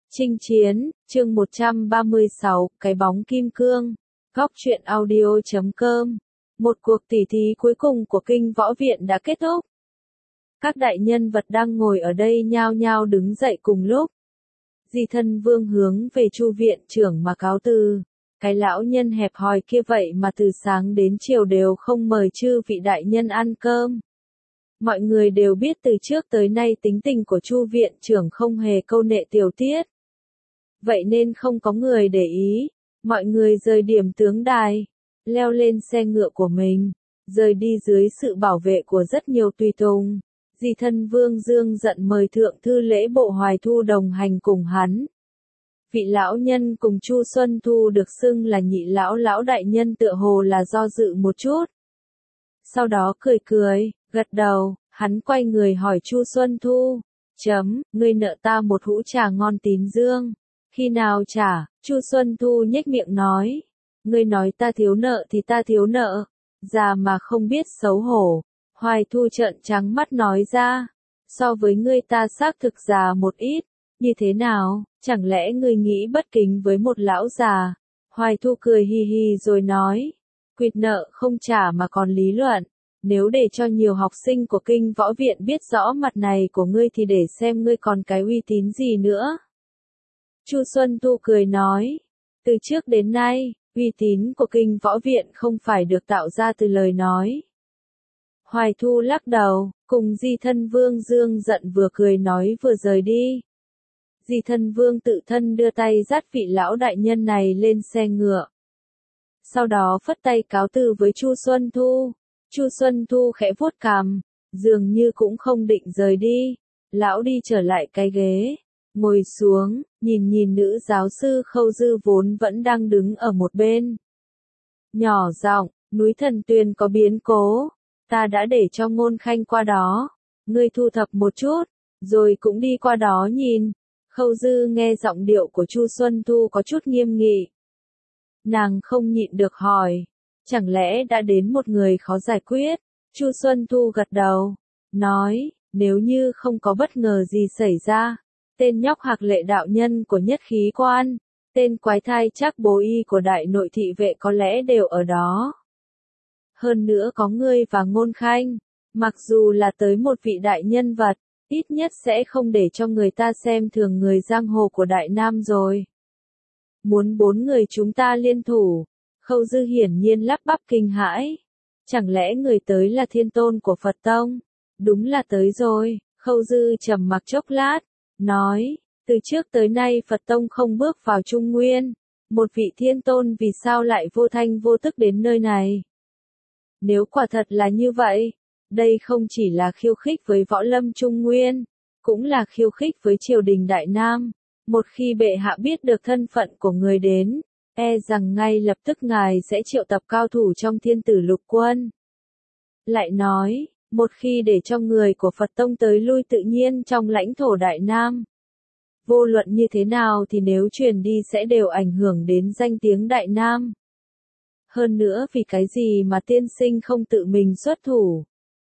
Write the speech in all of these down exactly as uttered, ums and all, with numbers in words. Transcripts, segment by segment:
Chinh chiến, chương một trăm ba mươi sáu, cái bóng kim cương. Góc truyện audio chấm com. Một cuộc tỉ thí cuối cùng của kinh võ viện đã kết thúc. Các đại nhân vật đang ngồi ở đây nhao nhao đứng dậy cùng lúc. Di Thân Vương hướng về Chu viện trưởng mà cáo từ. Cái lão nhân hẹp hòi kia vậy mà từ sáng đến chiều đều không mời chư vị đại nhân ăn cơm. Mọi người đều biết từ trước tới nay tính tình của Chu viện trưởng không hề câu nệ tiểu tiết. Vậy nên không có người để ý, mọi người rời điểm tướng đài, leo lên xe ngựa của mình, rời đi dưới sự bảo vệ của rất nhiều tùy tùng. Di Thân Vương Dương giận mời thượng thư lễ bộ Hoài Thu đồng hành cùng hắn. Vị lão nhân cùng Chu Xuân Thu được xưng là nhị lão lão đại nhân tựa hồ là do dự một chút. Sau đó cười cười, gật đầu, hắn quay người hỏi Chu Xuân Thu, chấm, ngươi nợ ta một hũ trà ngon tín dương. Khi nào trả? Chu Xuân Thu nhếch miệng nói. Ngươi nói ta thiếu nợ thì ta thiếu nợ. Già mà không biết xấu hổ. Hoài Thu trợn trắng mắt nói ra. So với ngươi ta xác thực già một ít. Như thế nào? Chẳng lẽ ngươi nghĩ bất kính với một lão già? Hoài Thu cười hì hì rồi nói. Quỵt nợ không trả mà còn lý luận. Nếu để cho nhiều học sinh của kinh võ viện biết rõ mặt này của ngươi thì để xem ngươi còn cái uy tín gì nữa. Chu Xuân Thu cười nói, từ trước đến nay, uy tín của kinh võ viện không phải được tạo ra từ lời nói. Hoài Thu lắc đầu, cùng Di Thân Vương Dương giận vừa cười nói vừa rời đi. Di Thân Vương tự thân đưa tay dắt vị lão đại nhân này lên xe ngựa. Sau đó phất tay cáo từ với Chu Xuân Thu. Chu Xuân Thu khẽ vuốt cằm, dường như cũng không định rời đi. Lão đi trở lại cái ghế. Ngồi xuống, nhìn nhìn nữ giáo sư Khâu Dư vốn vẫn đang đứng ở một bên. Nhỏ giọng, núi Thần Tuyền có biến cố, ta đã để cho Ngôn Khanh qua đó, ngươi thu thập một chút, rồi cũng đi qua đó nhìn. Khâu Dư nghe giọng điệu của Chu Xuân Thu có chút nghiêm nghị. Nàng không nhịn được hỏi, chẳng lẽ đã đến một người khó giải quyết? Chu Xuân Thu gật đầu, nói, nếu như không có bất ngờ gì xảy ra. Tên nhóc Hạc Lệ đạo nhân của Nhất Khí Quan, tên quái thai Trác Bố Y của Đại Nội thị vệ có lẽ đều ở đó. Hơn nữa có ngươi và Ngôn Khanh, mặc dù là tới một vị đại nhân vật, ít nhất sẽ không để cho người ta xem thường người giang hồ của Đại Nam rồi. Muốn bốn người chúng ta liên thủ, Khâu Dư hiển nhiên lắp bắp kinh hãi. Chẳng lẽ người tới là thiên tôn của Phật Tông? Đúng là tới rồi, Khâu Dư trầm mặc chốc lát. Nói, từ trước tới nay Phật Tông không bước vào Trung Nguyên, một vị thiên tôn vì sao lại vô thanh vô tức đến nơi này? Nếu quả thật là như vậy, đây không chỉ là khiêu khích với võ lâm Trung Nguyên, cũng là khiêu khích với triều đình Đại Nam. Một khi bệ hạ biết được thân phận của người đến, e rằng ngay lập tức ngài sẽ triệu tập cao thủ trong thiên tử lục quân. Lại nói, một khi để cho người của Phật Tông tới lui tự nhiên trong lãnh thổ Đại Nam. Vô luận như thế nào thì nếu truyền đi sẽ đều ảnh hưởng đến danh tiếng Đại Nam. Hơn nữa vì cái gì mà tiên sinh không tự mình xuất thủ.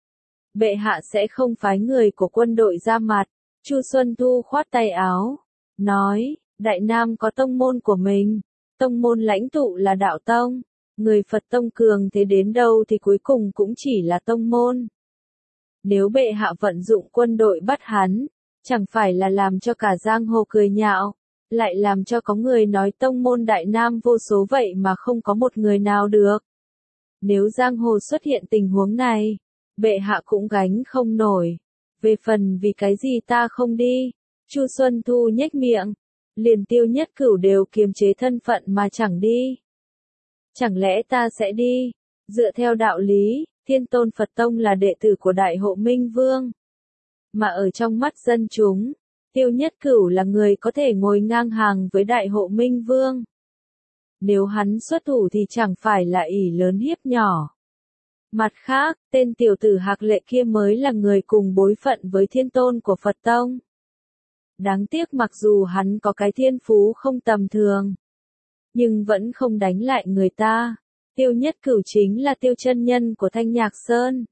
Bệ hạ sẽ không phái người của quân đội ra mặt. Chu Xuân Thu khoát tay áo. Nói, Đại Nam có tông môn của mình. Tông môn lãnh tụ là đạo tông. Người Phật Tông cường thế đến đâu thì cuối cùng cũng chỉ là tông môn. Nếu bệ hạ vận dụng quân đội bắt hắn, chẳng phải là làm cho cả giang hồ cười nhạo, lại làm cho có người nói tông môn Đại Nam vô số vậy mà không có một người nào được. Nếu giang hồ xuất hiện tình huống này, bệ hạ cũng gánh không nổi. Về phần vì cái gì ta không đi, Chu Xuân Thu nhếch miệng, liền Tiêu Nhất Cửu đều kiềm chế thân phận mà chẳng đi. Chẳng lẽ ta sẽ đi? Dựa theo đạo lý, Thiên Tôn Phật Tông là đệ tử của Đại Hộ Minh Vương. Mà ở trong mắt dân chúng, Tiêu Nhất Cửu là người có thể ngồi ngang hàng với Đại Hộ Minh Vương. Nếu hắn xuất thủ thì chẳng phải là ỷ lớn hiếp nhỏ. Mặt khác, tên tiểu tử Hạc Lệ kia mới là người cùng bối phận với Thiên Tôn của Phật Tông. Đáng tiếc mặc dù hắn có cái thiên phú không tầm thường, nhưng vẫn không đánh lại người ta. Tiêu Nhất Cửu chính là Tiêu chân nhân của Thanh Nhạc Sơn.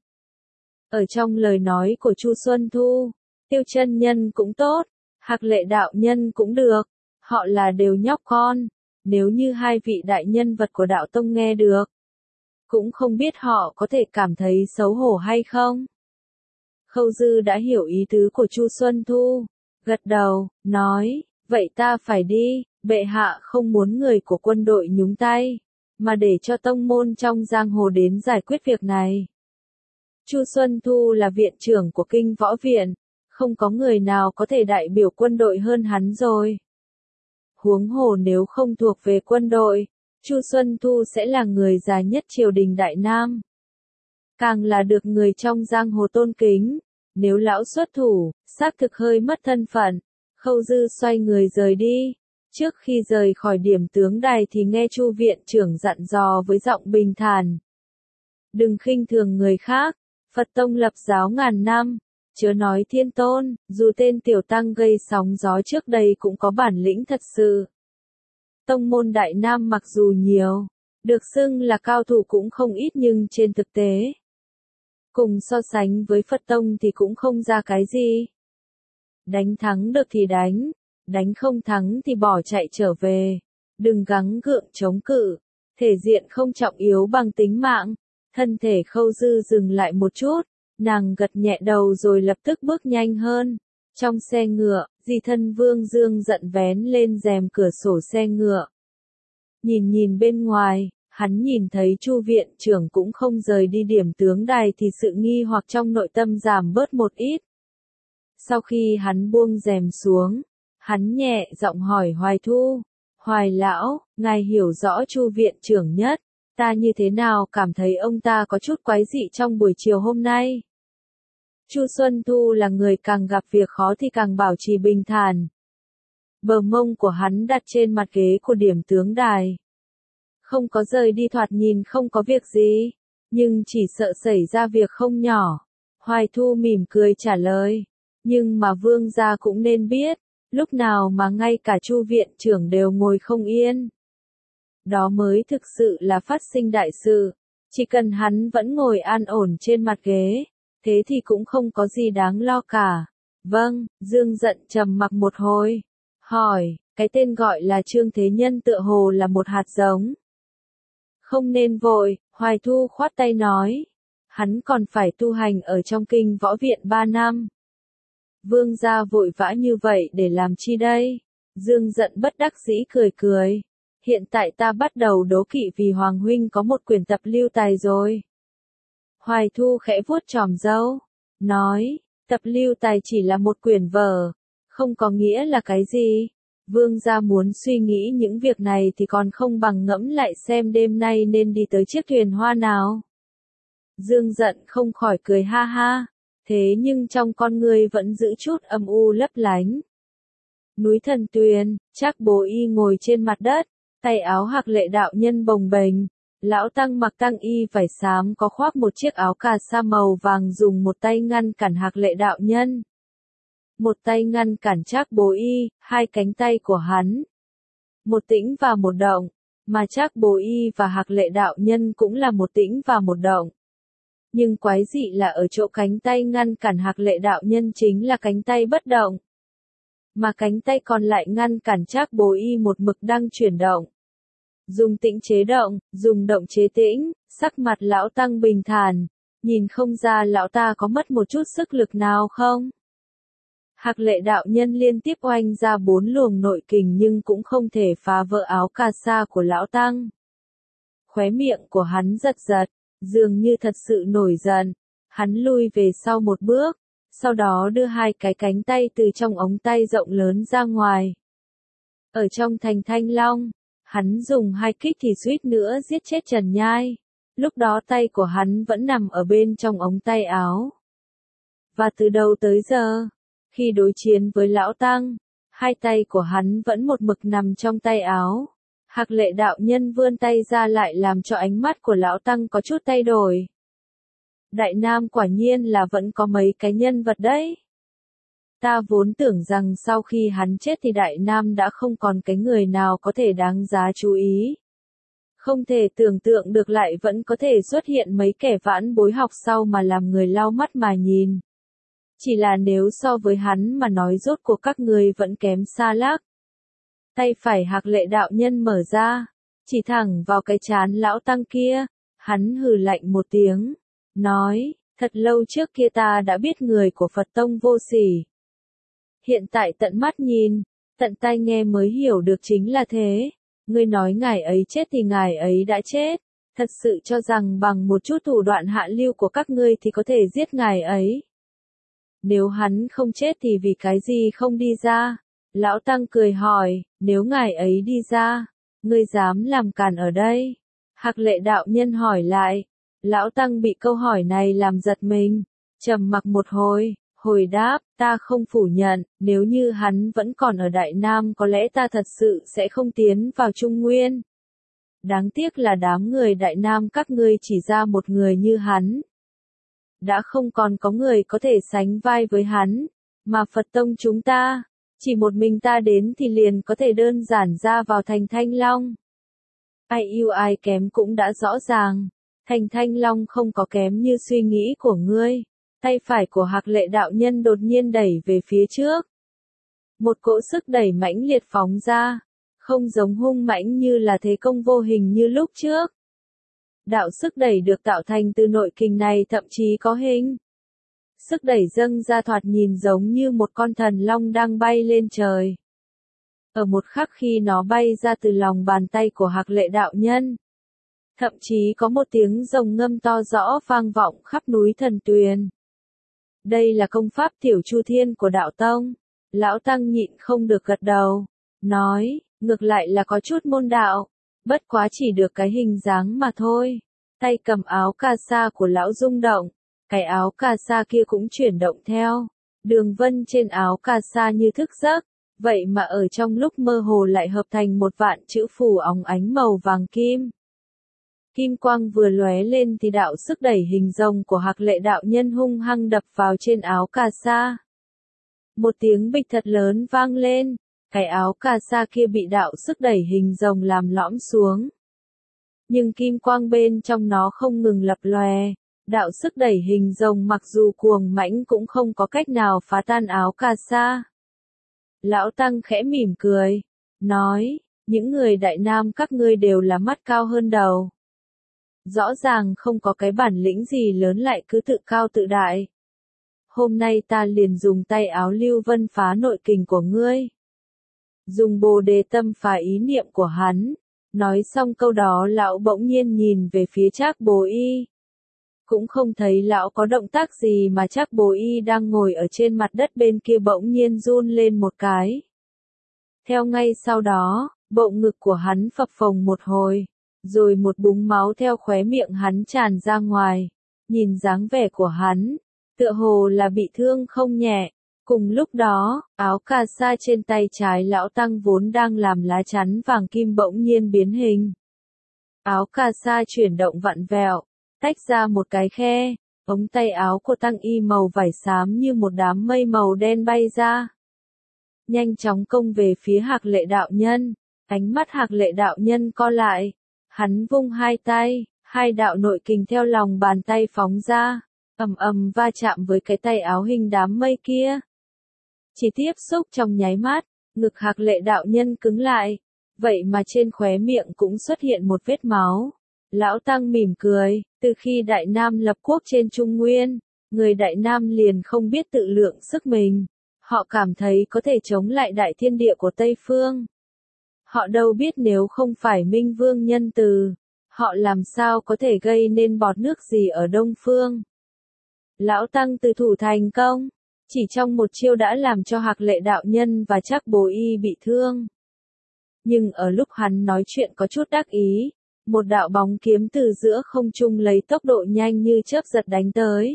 Ở trong lời nói của Chu Xuân Thu, Tiêu chân nhân cũng tốt, Hạc Lệ đạo nhân cũng được, Họ là đều nhóc con, nếu như hai vị đại nhân vật của đạo tông nghe được, cũng không biết họ có thể cảm thấy xấu hổ hay không. Khâu Dư đã hiểu ý tứ của Chu Xuân Thu, gật đầu, nói, vậy ta phải đi, bệ hạ không muốn người của quân đội nhúng tay, mà để cho tông môn trong giang hồ đến giải quyết việc này. Chu Xuân Thu là viện trưởng của kinh võ viện, không có người nào có thể đại biểu quân đội hơn hắn rồi. Huống hồ nếu không thuộc về quân đội, Chu Xuân Thu sẽ là người già nhất triều đình Đại Nam. Càng là được người trong giang hồ tôn kính, nếu lão xuất thủ, xác thực hơi mất thân phận. Khâu Dư xoay người rời đi. Trước khi rời khỏi điểm tướng đài thì nghe Chu viện trưởng dặn dò với giọng bình thản. Đừng khinh thường người khác, Phật tông lập giáo ngàn năm, chớ nói thiên tôn, dù tên tiểu tăng gây sóng gió trước đây cũng có bản lĩnh thật sự. Tông môn Đại Nam mặc dù nhiều, được xưng là cao thủ cũng không ít nhưng trên thực tế, cùng so sánh với Phật tông thì cũng không ra cái gì. Đánh thắng được thì đánh, đánh không thắng thì bỏ chạy trở về, đừng gắng gượng chống cự, thể diện không trọng yếu bằng tính mạng. Thân thể Khâu Dư dừng lại một chút, nàng gật nhẹ đầu rồi lập tức bước nhanh hơn. Trong xe ngựa, Di Thân Vương Dương giận vén lên rèm cửa sổ xe ngựa. Nhìn nhìn bên ngoài, hắn nhìn thấy Chu viện trưởng cũng không rời đi điểm tướng đài thì sự nghi hoặc trong nội tâm giảm bớt một ít. Sau khi hắn buông rèm xuống, hắn nhẹ giọng hỏi Hoài Thu, Hoài lão, ngài hiểu rõ Chu viện trưởng nhất, ta như thế nào cảm thấy ông ta có chút quái dị trong buổi chiều hôm nay. Chu Xuân Thu là người càng gặp việc khó thì càng bảo trì bình thản. Bờ mông của hắn đặt trên mặt ghế của điểm tướng đài. Không có rời đi, thoạt nhìn không có việc gì, nhưng chỉ sợ xảy ra việc không nhỏ. Hoài Thu mỉm cười trả lời, nhưng mà vương gia cũng nên biết, lúc nào mà ngay cả Chu viện trưởng đều ngồi không yên. Đó mới thực sự là phát sinh đại sự, chỉ cần hắn vẫn ngồi an ổn trên mặt ghế, thế thì cũng không có gì đáng lo cả. Vâng, Dương giận trầm mặc một hồi, hỏi, cái tên gọi là Trương Thế Nhân tựa hồ là một hạt giống. Không nên vội, Hoài Thu khoát tay nói, hắn còn phải tu hành ở trong kinh võ viện ba năm. Vương gia vội vã như vậy để làm chi đây? Dương giận bất đắc dĩ cười cười. Hiện tại ta bắt đầu đố kỵ vì Hoàng huynh có một quyển tập lưu tài rồi. Hoài Thu khẽ vuốt chòm râu, nói, tập lưu tài chỉ là một quyển vở, không có nghĩa là cái gì. Vương gia muốn suy nghĩ những việc này thì còn không bằng ngẫm lại xem đêm nay nên đi tới chiếc thuyền hoa nào. Dương giận không khỏi cười ha ha, thế nhưng trong con người vẫn giữ chút âm u lấp lánh. Núi Thần Tuyền, Trác Bố Y ngồi trên mặt đất, tay áo Hạc Lệ đạo nhân bồng bềnh, lão tăng mặc tăng y vải xám có khoác một chiếc áo cà sa màu vàng dùng một tay ngăn cản Hạc Lệ đạo nhân. Một tay ngăn cản Trác Bố Y, hai cánh tay của hắn. Một tĩnh và một động, mà Trác Bố Y và Hạc Lệ đạo nhân cũng là một tĩnh và một động. Nhưng quái dị là ở chỗ cánh tay ngăn cản Hạc Lệ đạo nhân chính là cánh tay bất động. Mà cánh tay còn lại ngăn cản Trác Bố Y một mực đang chuyển động. Dùng tĩnh chế động, dùng động chế tĩnh, sắc mặt lão tăng bình thản, nhìn không ra lão ta có mất một chút sức lực nào không? Hạc Lệ đạo nhân liên tiếp oanh ra bốn luồng nội kình nhưng cũng không thể phá vỡ áo cà sa của lão tăng. Khóe miệng của hắn giật giật, dường như thật sự nổi giận, hắn lui về sau một bước, sau đó đưa hai cái cánh tay từ trong ống tay rộng lớn ra ngoài. Ở trong thành Thanh Long, hắn dùng hai kích thì suýt nữa giết chết Trần Nhai, lúc đó tay của hắn vẫn nằm ở bên trong ống tay áo. Và từ đầu tới giờ, khi đối chiến với lão tăng, hai tay của hắn vẫn một mực nằm trong tay áo. Hạc Lệ đạo nhân vươn tay ra lại làm cho ánh mắt của lão tăng có chút thay đổi. Đại Nam quả nhiên là vẫn có mấy cái nhân vật đấy. Ta vốn tưởng rằng sau khi hắn chết thì Đại Nam đã không còn cái người nào có thể đáng giá chú ý. Không thể tưởng tượng được lại vẫn có thể xuất hiện mấy kẻ vãn bối học sau mà làm người lau mắt mà nhìn. Chỉ là nếu so với hắn mà nói rốt cuộc các người vẫn kém xa lác. Tay phải Hạc Lệ đạo nhân mở ra, chỉ thẳng vào cái trán lão tăng kia, hắn hừ lạnh một tiếng, nói, thật lâu trước kia ta đã biết người của Phật tông vô sỉ. Hiện tại tận mắt nhìn, tận tai nghe mới hiểu được chính là thế. Ngươi nói ngài ấy chết thì ngài ấy đã chết, thật sự cho rằng bằng một chút thủ đoạn hạ lưu của các ngươi thì có thể giết ngài ấy. Nếu hắn không chết thì vì cái gì không đi ra? Lão Tăng cười hỏi, nếu ngài ấy đi ra, ngươi dám làm cản ở đây? Hạc Lệ đạo nhân hỏi lại. Lão Tăng bị câu hỏi này làm giật mình, trầm mặc một hồi, hồi đáp, ta không phủ nhận, nếu như hắn vẫn còn ở Đại Nam có lẽ ta thật sự sẽ không tiến vào Trung Nguyên. Đáng tiếc là đám người Đại Nam các ngươi chỉ ra một người như hắn. Đã không còn có người có thể sánh vai với hắn, mà Phật tông chúng ta, chỉ một mình ta đến thì liền có thể đơn giản ra vào thành Thanh Long. Ai yêu ai kém cũng đã rõ ràng, thành Thanh Long không có kém như suy nghĩ của ngươi. Tay phải của Hạc Lệ đạo nhân đột nhiên đẩy về phía trước. Một cỗ sức đẩy mãnh liệt phóng ra, không giống hung mãnh như là thế công vô hình như lúc trước. Đạo sức đẩy được tạo thành từ nội kình này thậm chí có hình. Sức đẩy dâng ra thoạt nhìn giống như một con thần long đang bay lên trời. Ở một khắc khi nó bay ra từ lòng bàn tay của Hạc Lệ đạo nhân, thậm chí có một tiếng rồng ngâm to rõ vang vọng khắp núi Thần Tuyền. Đây là công pháp Tiểu Chu Thiên của đạo tông. Lão Tăng nhịn không được gật đầu, nói, ngược lại là có chút môn đạo, bất quá chỉ được cái hình dáng mà thôi. Tay cầm áo cà sa của lão rung động, cái áo cà sa kia cũng chuyển động theo. Đường vân trên áo cà sa như thức giấc, vậy mà ở trong lúc mơ hồ lại hợp thành một vạn chữ phù óng ánh màu vàng kim. Kim quang vừa lóe lên thì đạo sức đẩy hình rồng của Hạc Lệ đạo nhân hung hăng đập vào trên áo cà sa. Một tiếng bịch thật lớn vang lên, cái áo cà sa kia bị đạo sức đẩy hình rồng làm lõm xuống. Nhưng kim quang bên trong nó không ngừng lập lòe, đạo sức đẩy hình rồng mặc dù cuồng mãnh cũng không có cách nào phá tan áo cà sa. Lão Tăng khẽ mỉm cười, nói, những người Đại Nam các ngươi đều là mắt cao hơn đầu. Rõ ràng không có cái bản lĩnh gì lớn lại cứ tự cao tự đại. Hôm nay ta liền dùng tay áo lưu vân phá nội kình của ngươi. Dùng bồ đề tâm phá ý niệm của hắn. Nói xong câu đó lão bỗng nhiên nhìn về phía Trác Bồ Y. Cũng không thấy lão có động tác gì mà Trác Bồ Y đang ngồi ở trên mặt đất bên kia bỗng nhiên run lên một cái. Theo ngay sau đó, bộ ngực của hắn phập phồng một hồi. Rồi một búng máu theo khóe miệng hắn tràn ra ngoài. Nhìn dáng vẻ của hắn, tựa hồ là bị thương không nhẹ. Cùng lúc đó, áo cà sa trên tay trái lão Tăng vốn đang làm lá chắn vàng kim bỗng nhiên biến hình. Áo cà sa chuyển động vặn vẹo, tách ra một cái khe, ống tay áo của Tăng y màu vải xám như một đám mây màu đen bay ra. Nhanh chóng công về phía Hạc Lệ đạo nhân, ánh mắt Hạc Lệ đạo nhân co lại. Hắn vung hai tay, hai đạo nội kình theo lòng bàn tay phóng ra, ầm ầm va chạm với cái tay áo hình đám mây kia. Chỉ tiếp xúc trong nháy mắt, ngực Hạc Lệ đạo nhân cứng lại, vậy mà trên khóe miệng cũng xuất hiện một vết máu. Lão Tăng mỉm cười, từ khi Đại Nam lập quốc trên Trung Nguyên, người Đại Nam liền không biết tự lượng sức mình. Họ cảm thấy có thể chống lại đại thiên địa của Tây Phương. Họ đâu biết nếu không phải Minh Vương nhân từ, họ làm sao có thể gây nên bọt nước gì ở Đông Phương. Lão Tăng từ thủ thành công, chỉ trong một chiêu đã làm cho Hạc Lệ đạo nhân và Trác Bồ Y bị thương. Nhưng ở lúc hắn nói chuyện có chút đắc ý, một đạo bóng kiếm từ giữa không trung lấy tốc độ nhanh như chớp giật đánh tới.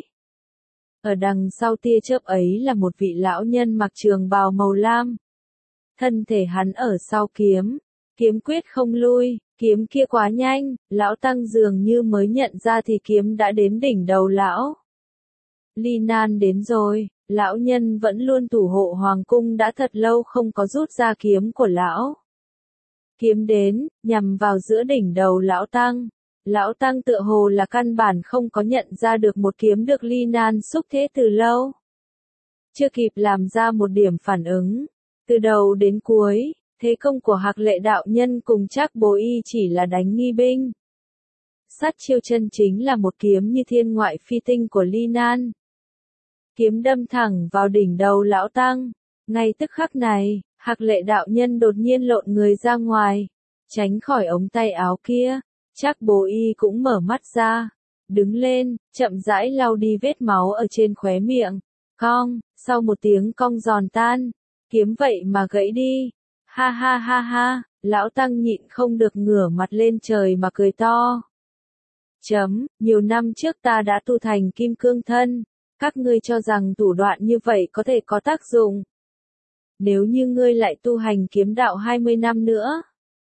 Ở đằng sau tia chớp ấy là một vị lão nhân mặc trường bào màu lam. Thân thể hắn ở sau kiếm, kiếm quyết không lui, kiếm kia quá nhanh, lão Tăng dường như mới nhận ra thì kiếm đã đến đỉnh đầu lão. Ly nan đến rồi, lão nhân vẫn luôn thủ hộ hoàng cung đã thật lâu không có rút ra kiếm của lão. Kiếm đến, nhằm vào giữa đỉnh đầu lão Tăng. Lão Tăng tựa hồ là căn bản không có nhận ra được một kiếm được Ly nan xúc thế từ lâu. Chưa kịp làm ra một điểm phản ứng. Từ đầu đến cuối, Thế công của Hạc Lệ đạo nhân cùng Trác Bố Y chỉ là đánh nghi binh. Sát chiêu chân chính là một kiếm như thiên ngoại phi tinh của Ly Nan. Kiếm đâm thẳng vào đỉnh đầu lão tăng. Ngay tức khắc này, Hạc Lệ đạo nhân đột nhiên lộn người ra ngoài, tránh khỏi ống tay áo kia. Trác Bố Y cũng mở mắt ra, đứng lên, chậm rãi lau đi vết máu ở trên khóe miệng. Cong, sau một tiếng cong giòn tan, kiếm vậy mà gãy đi. Ha ha ha ha, lão tăng nhịn không được ngửa mặt lên trời mà cười to. Chấm, nhiều năm trước ta đã tu thành kim cương thân, các ngươi cho rằng thủ đoạn như vậy có thể có tác dụng. Nếu như ngươi lại tu hành kiếm đạo hai mươi năm nữa,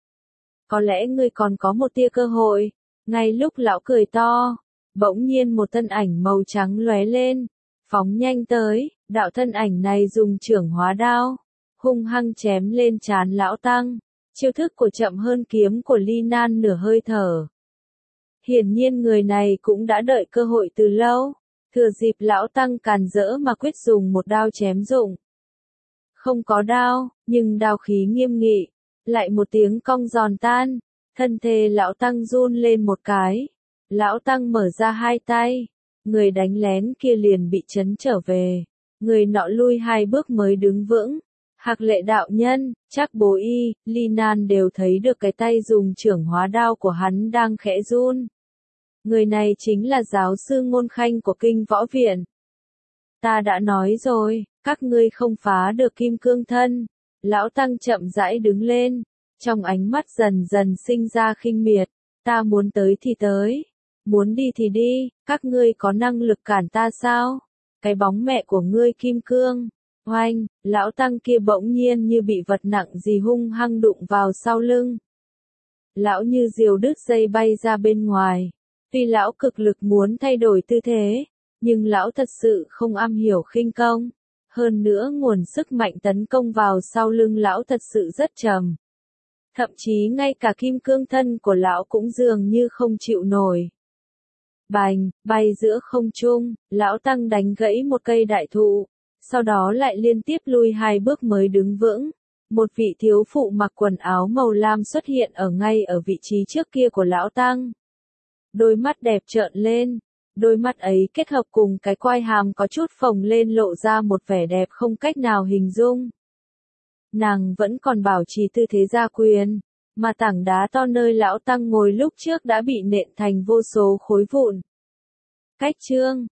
có lẽ ngươi còn có một tia cơ hội. Ngay lúc lão cười to, bỗng nhiên một thân ảnh màu trắng lóe lên, phóng nhanh tới, đạo thân ảnh này dùng chưởng hóa đao, hung hăng chém lên trán lão tăng. Chiêu thức của chậm hơn kiếm của Ly Nan nửa hơi thở. Hiển nhiên người này cũng đã đợi cơ hội từ lâu, thừa dịp lão tăng càn rỡ mà quyết dùng một đao chém dụng. Không có đao, nhưng đao khí nghiêm nghị, lại một tiếng cong giòn tan, thân thể lão tăng run lên một cái. Lão tăng mở ra hai tay, người đánh lén kia liền bị chấn trở về, người nọ lui hai bước mới đứng vững. Hạc Lệ đạo nhân, Trác Bố Y, Ly Nan đều thấy được cái tay dùng chưởng hóa đao của hắn đang khẽ run. Người này chính là giáo sư Ngôn Khanh của Kinh Võ Viện. Ta đã nói rồi, các ngươi không phá được kim cương thân. Lão tăng chậm rãi đứng lên, trong ánh mắt dần dần sinh ra khinh miệt. Ta muốn tới thì tới, muốn đi thì đi, các ngươi có năng lực cản ta sao? Cái bóng mẹ của ngươi kim cương. Oanh, lão tăng kia bỗng nhiên như bị vật nặng gì hung hăng đụng vào sau lưng. Lão như diều đứt dây bay ra bên ngoài. Tuy lão cực lực muốn thay đổi tư thế, nhưng lão thật sự không am hiểu khinh công. Hơn nữa nguồn sức mạnh tấn công vào sau lưng lão thật sự rất trầm. Thậm chí ngay cả kim cương thân của lão cũng dường như không chịu nổi. Bành, bay giữa không trung, lão tăng đánh gãy một cây đại thụ. Sau đó lại liên tiếp lui hai bước mới đứng vững. Một vị thiếu phụ mặc quần áo màu lam xuất hiện ở ngay ở vị trí trước kia của lão tăng. Đôi mắt đẹp trợn lên, đôi mắt ấy kết hợp cùng cái quai hàm có chút phồng lên lộ ra một vẻ đẹp không cách nào hình dung. Nàng vẫn còn bảo trì tư thế gia quyền, mà tảng đá to nơi lão tăng ngồi lúc trước đã bị nện thành vô số khối vụn. Cách chương